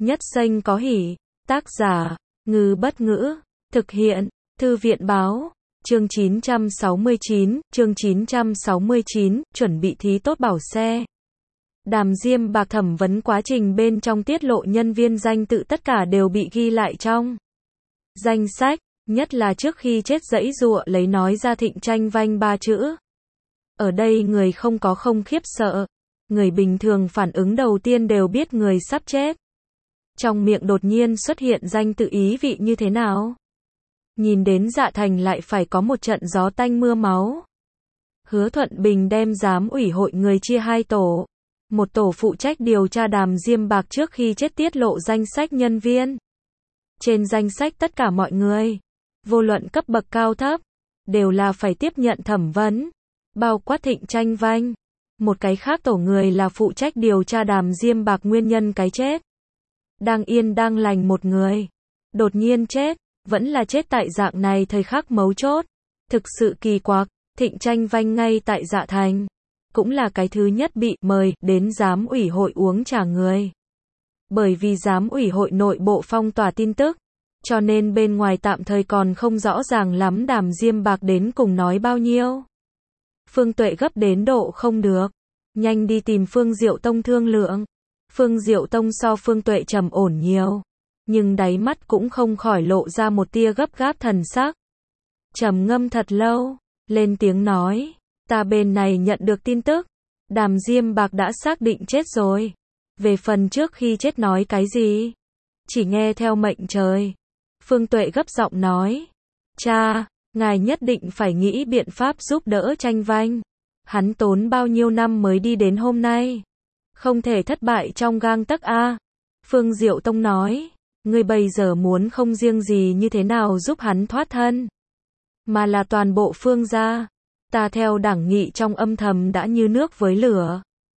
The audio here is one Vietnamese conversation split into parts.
Nhất Xanh có hỉ. Tác giả, Ngư Bất Ngữ. Thực hiện, Thư viện Báo. Chương 969, chuẩn bị thí tốt bảo xe. Đàm Diêm Bạc thẩm vấn quá trình bên trong tiết lộ nhân viên danh tự tất cả đều bị ghi lại trong danh sách, nhất là trước khi chết giãy giụa lấy nói ra Thịnh Tranh Vanh 3 chữ. Ở đây người không có không khiếp sợ, người bình thường phản ứng đầu tiên đều biết người sắp chết. Trong miệng đột nhiên xuất hiện danh tự ý vị như thế nào? Nhìn đến Dạ Thành lại phải có một trận gió tanh mưa máu. Hứa Thuận Bình đem giám ủy hội người chia hai tổ. Một tổ phụ trách điều tra Đàm Diêm Bạc trước khi chết tiết lộ danh sách nhân viên. Trên danh sách tất cả mọi người, vô luận cấp bậc cao thấp, đều là phải tiếp nhận thẩm vấn, bao quát Thịnh Tranh Vanh. Một cái khác tổ người là phụ trách điều tra Đàm Diêm Bạc nguyên nhân cái chết. Đang yên đang lành một người, đột nhiên chết, vẫn là chết tại dạng này thời khắc mấu chốt. Thực sự kỳ quặc, Thịnh Tranh Vanh ngay tại Dạ Thành, cũng là cái thứ nhất bị mời đến giám ủy hội uống trà người. Bởi vì giám ủy hội nội bộ phong tỏa tin tức, cho nên bên ngoài tạm thời còn không rõ ràng lắm Đàm Diêm Bạc đến cùng nói bao nhiêu. Phương Tuệ gấp đến độ không được, nhanh đi tìm Phương Diệu Tông thương lượng. Phương Diệu Tông so Phương Tuệ trầm ổn nhiều, nhưng đáy mắt cũng không khỏi lộ ra một tia gấp gáp thần sắc. Trầm ngâm thật lâu, lên tiếng nói, ta bên này nhận được tin tức, Đàm Diêm Bạc đã xác định chết rồi. Về phần trước khi chết nói cái gì? Chỉ nghe theo mệnh trời. Phương Tuệ gấp giọng nói, cha, ngài nhất định phải nghĩ biện pháp giúp đỡ Tranh Vanh. Hắn tốn bao nhiêu năm mới đi đến hôm nay. Không thể thất bại trong gang tấc a. Phương Diệu Tông nói, ngươi bây giờ muốn không riêng gì như thế nào giúp hắn thoát thân, mà là toàn bộ Phương gia. Ta theo đảng nghị trong âm thầm đã như nước với lửa.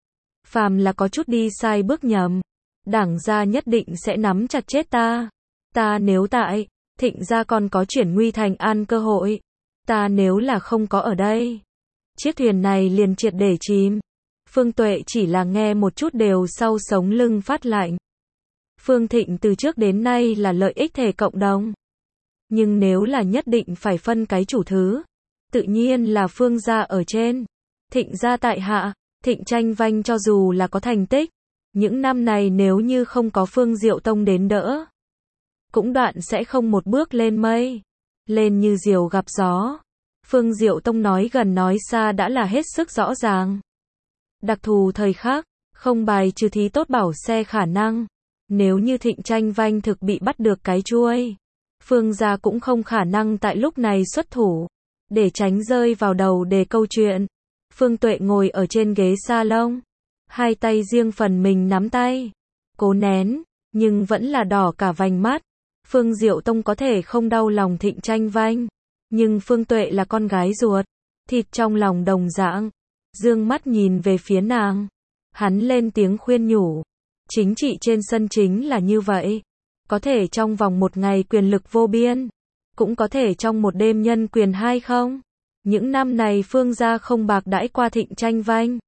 Phàm là có chút đi sai bước nhầm, đảng gia nhất định sẽ nắm chặt chết ta. Ta nếu tại, Thịnh gia còn có chuyển nguy thành an cơ hội. Ta nếu là không có ở đây, chiếc thuyền này liền triệt để chìm. Phương Tuệ chỉ là nghe một chút đều sau sống lưng phát lạnh. Phương Thịnh từ trước đến nay là lợi ích thể cộng đồng. Nhưng nếu là nhất định phải phân cái chủ thứ, tự nhiên là Phương gia ở trên, Thịnh gia tại hạ. Thịnh Tranh Vanh cho dù là có thành tích, những năm này nếu như không có Phương Diệu Tông đến đỡ, cũng đoạn sẽ không một bước lên mây, lên như diều gặp gió. Phương Diệu Tông nói gần nói xa đã là hết sức rõ ràng. Đặc thù thời khắc, không bài trừ thí tốt bảo xe khả năng. Nếu như Thịnh Tranh Vanh thực bị bắt được cái chuôi, Phương gia cũng không khả năng tại lúc này xuất thủ, để tránh rơi vào đầu đề câu chuyện. Phương Tuệ ngồi ở trên ghế salon, hai tay riêng phần mình nắm tay, cố nén, nhưng vẫn là đỏ cả vành mắt. Phương Diệu Tông có thể không đau lòng Thịnh Tranh Vanh, nhưng Phương Tuệ là con gái ruột, thịt trong lòng đồng dạng. Dương mắt nhìn về phía nàng, hắn lên tiếng khuyên nhủ, chính trị trên sân chính là như vậy, có thể trong vòng một ngày quyền lực vô biên, cũng có thể trong một đêm nhân quyền hay không. Những năm này Phương gia không bạc đãi qua Thịnh Tranh Vanh.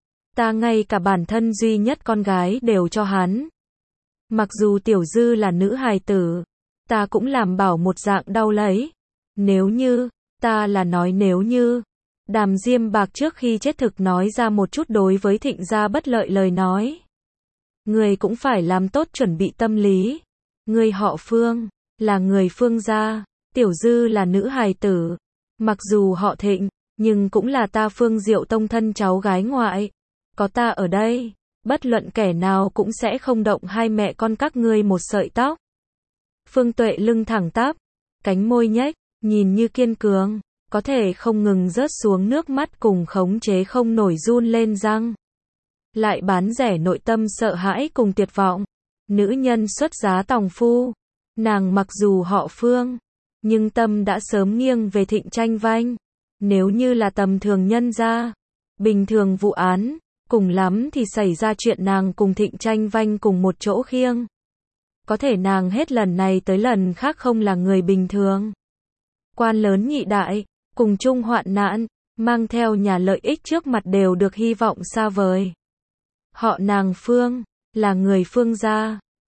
Ta ngay cả bản thân duy nhất con gái đều cho hắn. Mặc dù Tiểu Dư là nữ hài tử, ta cũng làm bảo một dạng đau lấy. Nếu như, ta là nói nếu như, Đàm Diêm Bạc trước khi chết thực nói ra một chút đối với Thịnh gia bất lợi lời nói, người cũng phải làm tốt chuẩn bị tâm lý. Người họ Phương, là người Phương gia, Tiểu Dư là nữ hài tử. Mặc dù họ Thịnh, nhưng cũng là ta Phương Diệu Tông thân cháu gái ngoại. Có ta ở đây, bất luận kẻ nào cũng sẽ không động hai mẹ con các ngươi một sợi tóc. Phương Tuệ lưng thẳng tắp, cánh môi nhếch, nhìn như kiên cường, có thể không ngừng rớt xuống nước mắt cùng khống chế không nổi run lên răng. Lại bán rẻ nội tâm sợ hãi cùng tuyệt vọng. Nữ nhân xuất giá tòng phu, nàng mặc dù họ Phương, nhưng tâm đã sớm nghiêng về Thịnh Tranh Vanh. Nếu như là tầm thường nhân gia, bình thường vụ án, cùng lắm thì xảy ra chuyện nàng cùng Thịnh Tranh Vanh cùng một chỗ khiêng. Có thể nàng hết lần này tới lần khác không là người bình thường. Quan lớn nhị đại, cùng chung hoạn nạn, mang theo nhà lợi ích trước mặt đều được hy vọng xa vời. Họ nàng Phương, là người Phương gia,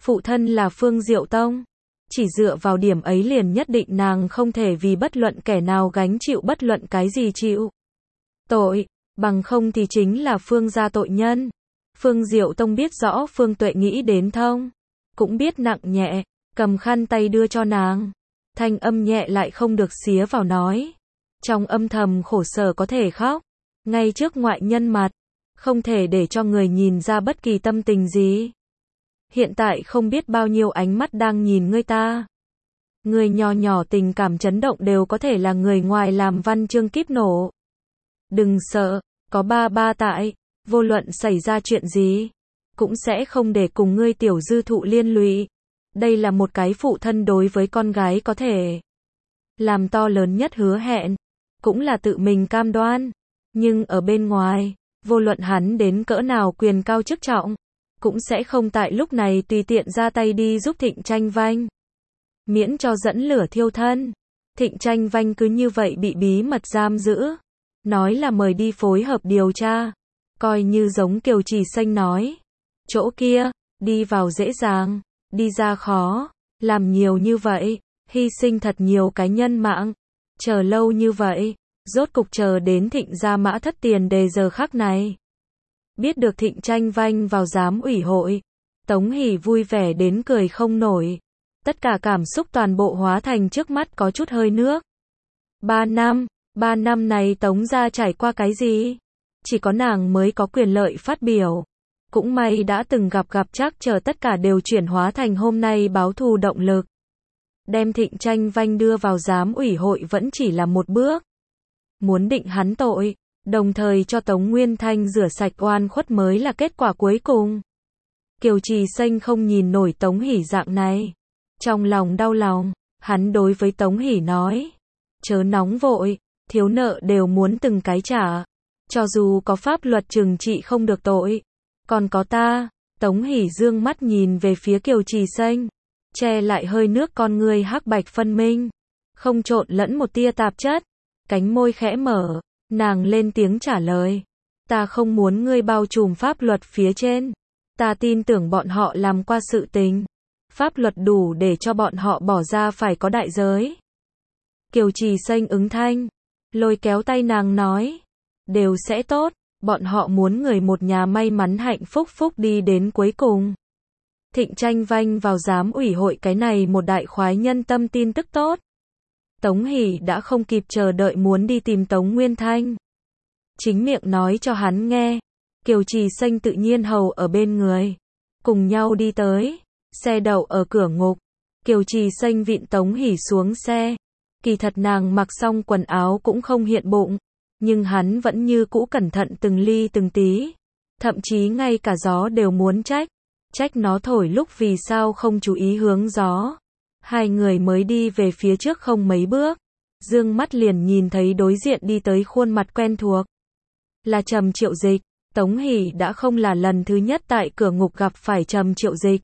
Phụ thân là Phương Diệu Tông. Chỉ dựa vào điểm ấy liền nhất định nàng không thể vì bất luận kẻ nào gánh chịu bất luận cái gì chịu tội, bằng không thì chính là Phương gia tội nhân. Phương Diệu Tông biết rõ Phương Tuệ nghĩ đến thông, cũng biết nặng nhẹ, cầm khăn tay đưa cho nàng. Thanh âm nhẹ lại không được xía vào nói. Trong âm thầm khổ sở có thể khóc, ngay trước ngoại nhân mặt, không thể để cho người nhìn ra bất kỳ tâm tình gì. Hiện tại không biết bao nhiêu ánh mắt đang nhìn ngươi ta. Người nhỏ nhỏ tình cảm chấn động đều có thể là người ngoài làm văn chương kíp nổ. Đừng sợ, có ba ba tại, vô luận xảy ra chuyện gì, cũng sẽ không để cùng ngươi tiểu dư thụ liên lụy. Đây là một cái phụ thân đối với con gái có thể làm to lớn nhất hứa hẹn, cũng là tự mình cam đoan. Nhưng ở bên ngoài, vô luận hắn đến cỡ nào quyền cao chức trọng, cũng sẽ không tại lúc này tùy tiện ra tay đi giúp Thịnh Tranh Vanh. Miễn cho dẫn lửa thiêu thân. Thịnh Tranh Vanh cứ như vậy bị bí mật giam giữ. Nói là mời đi phối hợp điều tra. Coi như giống Kiều Trì Xanh nói. Chỗ kia, đi vào dễ dàng, đi ra khó. Làm nhiều như vậy, hy sinh thật nhiều cái nhân mạng. Chờ lâu như vậy, rốt cục chờ đến Thịnh gia Mã Thất tiền đề giờ khắc này. Biết được Thịnh Tranh Vanh vào giám ủy hội, Tống Hỷ vui vẻ đến cười không nổi. Tất cả cảm xúc toàn bộ hóa thành trước mắt có chút hơi nước. 3 năm này Tống gia trải qua cái gì? Chỉ có nàng mới có quyền lợi phát biểu. Cũng may đã từng gặp chắc chờ tất cả đều chuyển hóa thành hôm nay báo thù động lực. Đem Thịnh Tranh Vanh đưa vào giám ủy hội vẫn chỉ là một bước. Muốn định hắn tội, đồng thời cho Tống Nguyên Thanh rửa sạch oan khuất mới là kết quả cuối cùng. Kiều Trì Xanh không nhìn nổi Tống Hỷ dạng này. Trong lòng đau lòng, hắn đối với Tống Hỷ nói. Chớ nóng vội, thiếu nợ đều muốn từng cái trả. Cho dù có pháp luật trừng trị không được tội. Còn có ta, Tống Hỷ dương mắt nhìn về phía Kiều Trì Xanh. Che lại hơi nước con ngươi hắc bạch phân minh. Không trộn lẫn một tia tạp chất. Cánh môi khẽ mở, nàng lên tiếng trả lời. Ta không muốn ngươi bao trùm pháp luật phía trên. Ta tin tưởng bọn họ làm qua sự tình. Pháp luật đủ để cho bọn họ bỏ ra phải có đại giới. Kiều Trì Xanh ứng thanh, lôi kéo tay nàng nói. Đều sẽ tốt, bọn họ muốn người một nhà may mắn hạnh phúc đi đến cuối cùng. Thịnh Tranh Vanh vào giám ủy hội cái này một đại khoái nhân tâm tin tức tốt. Tống Hỷ đã không kịp chờ đợi muốn đi tìm Tống Nguyên Thanh. Chính miệng nói cho hắn nghe. Kiều Trì Xanh tự nhiên hầu ở bên người. Cùng nhau đi tới. Xe đậu ở cửa ngục. Kiều Trì Xanh vịn Tống Hỷ xuống xe. Kỳ thật nàng mặc xong quần áo cũng không hiện bụng. Nhưng hắn vẫn như cũ cẩn thận từng ly từng tí. Thậm chí ngay cả gió đều muốn trách. Trách nó thổi lúc vì sao không chú ý hướng gió. Hai người mới đi về phía trước không mấy bước. Dương mắt liền nhìn thấy đối diện đi tới khuôn mặt quen thuộc. Là Trầm Triệu Dịch. Tống Hỷ đã không là lần thứ nhất tại cửa ngục gặp phải Trầm Triệu Dịch.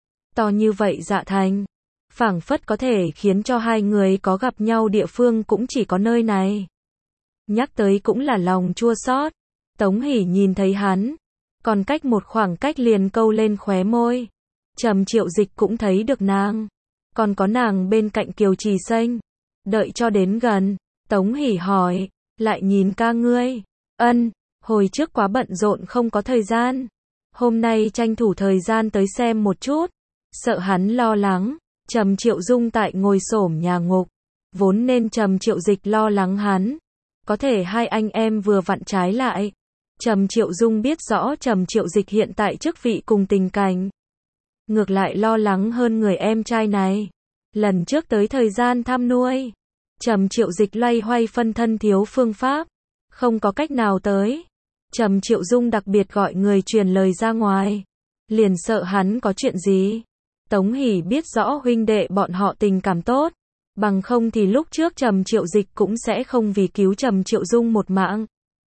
To như vậy dạ thành. Phảng phất có thể khiến cho hai người có gặp nhau địa phương cũng chỉ có nơi này. Nhắc tới cũng là lòng chua xót. Tống Hỷ nhìn thấy hắn. Còn cách một khoảng cách liền câu lên khóe môi. Trầm Triệu Dịch cũng thấy được nàng. Còn có nàng bên cạnh Kiều Trì Xanh. Đợi cho đến gần, Tống Hỷ hỏi, lại nhìn ca ngươi. Ân, hồi trước quá bận rộn không có thời gian. Hôm nay tranh thủ thời gian tới xem một chút. Sợ hắn lo lắng. Trầm Triệu Dung tại ngồi xổm nhà ngục. Vốn nên Trầm Triệu Dịch lo lắng hắn. Có thể hai anh em vừa vặn trái lại. Trầm Triệu Dung biết rõ Trầm Triệu Dịch hiện tại chức vị cùng tình cảnh. Ngược lại lo lắng hơn người em trai này. Lần trước tới thời gian thăm nuôi. Trầm Triệu Dịch loay hoay phân thân thiếu phương pháp. Không có cách nào tới. Trầm Triệu Dung đặc biệt gọi người truyền lời ra ngoài. Liền sợ hắn có chuyện gì. Tống Hỷ biết rõ huynh đệ bọn họ tình cảm tốt. Bằng không thì lúc trước Trầm Triệu Dịch cũng sẽ không vì cứu Trầm Triệu Dung một mạng.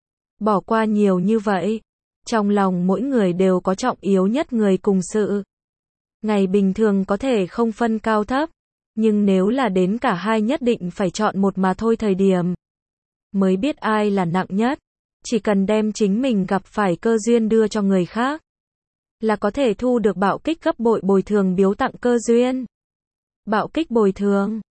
Bỏ qua nhiều như vậy. Trong lòng mỗi người đều có trọng yếu nhất người cùng sự. Ngày bình thường có thể không phân cao thấp. Nhưng nếu là đến cả hai nhất định phải chọn một mà thôi thời điểm. Mới biết ai là nặng nhất. Chỉ cần đem chính mình gặp phải cơ duyên đưa cho người khác. là có thể thu được bạo kích gấp bội bồi thường biếu tặng cơ duyên. Bạo kích bồi thường